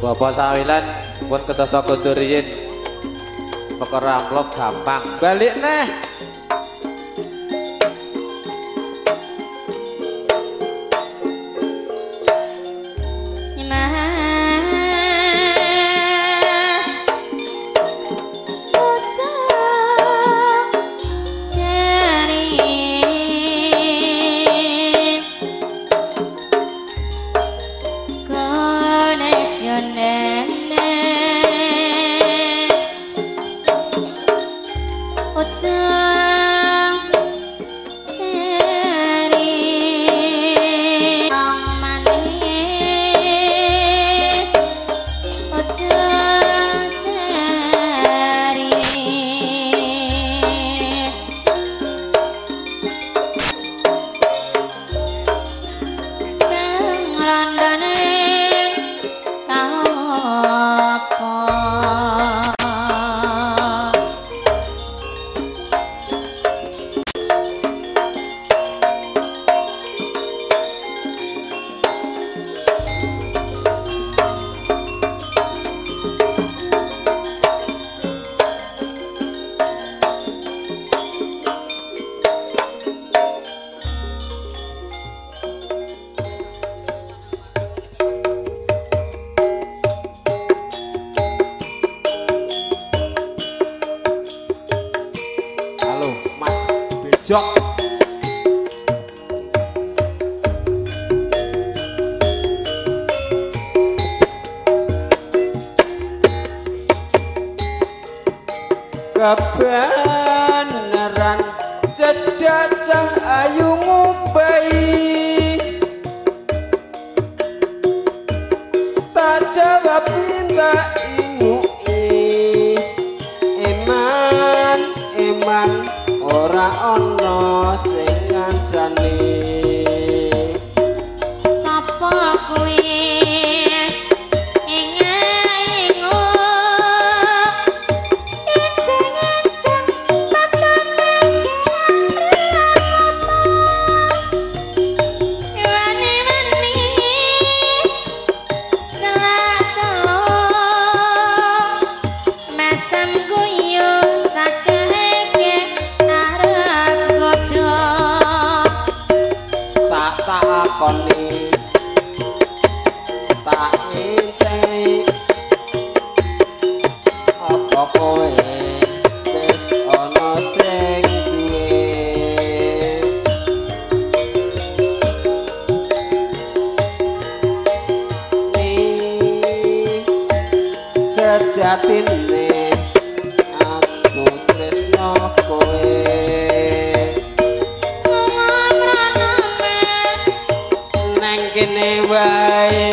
Bapak Sawilan pun kesosok kuduriin perkara amplop gampang balik neh. Jok kebenaran cedacah ayu ngumbai tak jawab pinta ingui eman ora ana sing ngancani sapa kuwi ingo enceng-enceng patane wani-wani celak-celuk mesem guyu sajenenge takoni tak ngecei apa kowe wis ana sing duwe ni sejatine aku tresno kowe kene wae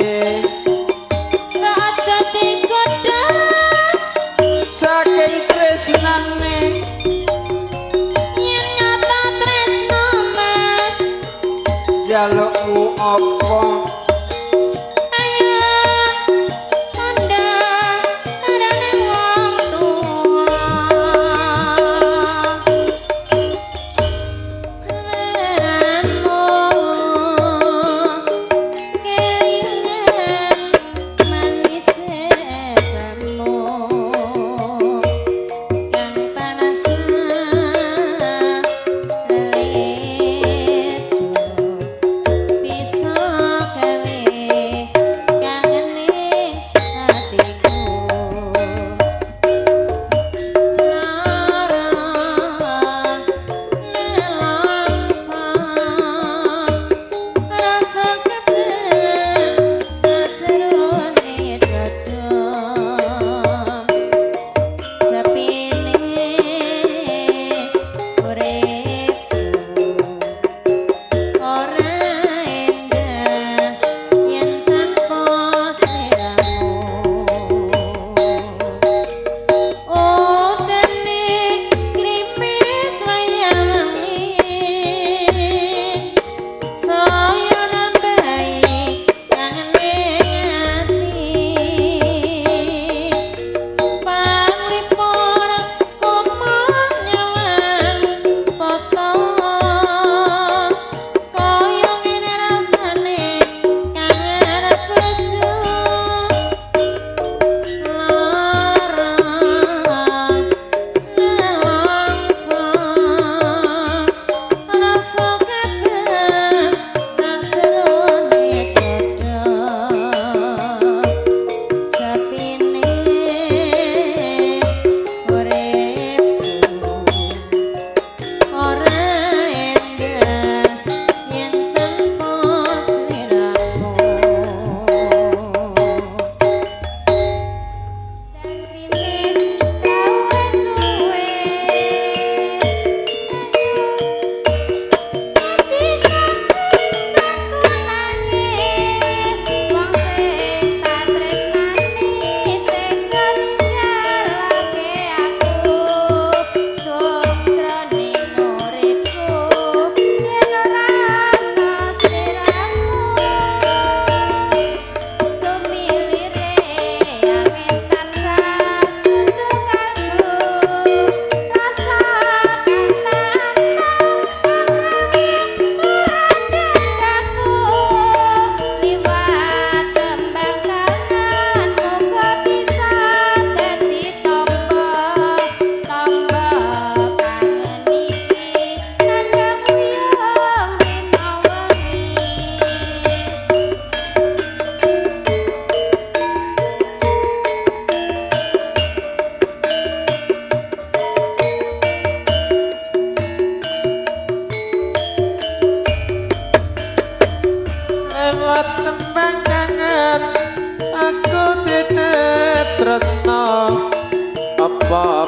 aja digodha saking tresnane yen nyata tresno mas jalukmu apa ayo tanda arane wong tuwa seleramu bisa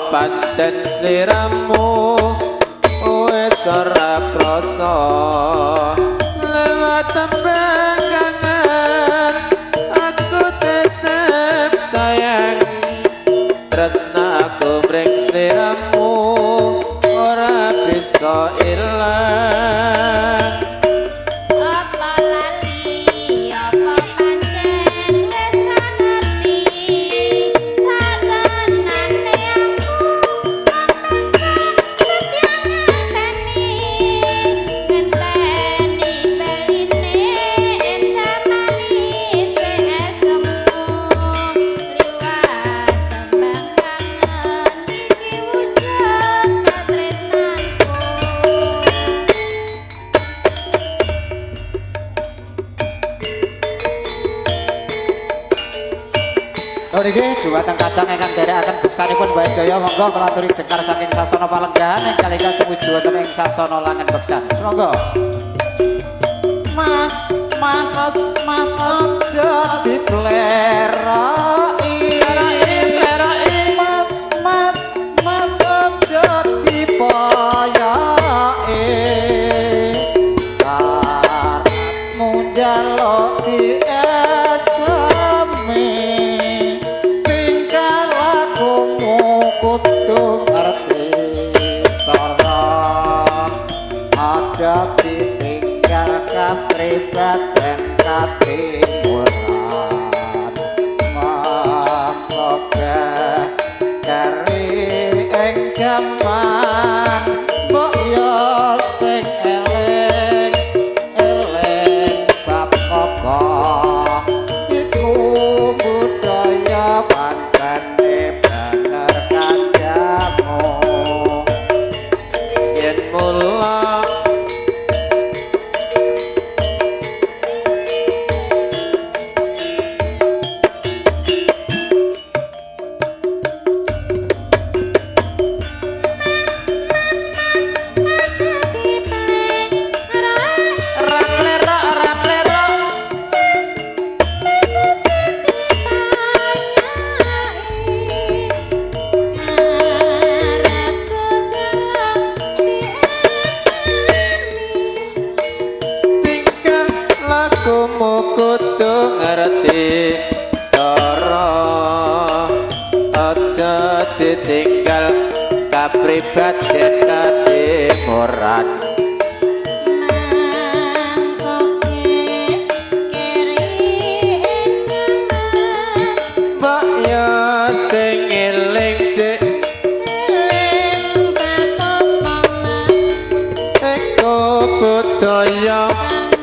pancen sliramu wis ora krasa lewat tembang kangen aku tetep sayang tresnaku mring sliramu ora bisa ilang. Apa lali apa pancen wis ra ngerti satenane aku setya ngenteni beline endah manis esemu liwat tembang kangen iki wujud katresnanku. Niki dumateng kadang ingkang nderekaken beksanipun Mbah Jaya monggo kula aturi jengkar saking sasana Palenggahan ing kalihkan tumuju wonten ing sasana Langen Beksan. Semonggo. Mas, mas, mas aja diplerai. Mas, mas, mas aja dipayai. Karepmu njaluk diesemi. Tingkah lakumu kudu ngerti cara. Aja ditinggal kapribaden katimuran. Mangkoga kari ing jaman mbok yo sing eling eling bab kokoh iku budaya pancene bener kanjamu Yen mula tingkah lakumu kudu ngerti cara aja ditinggal kapribaden katimuran mbak ya sing eling dik eko budaya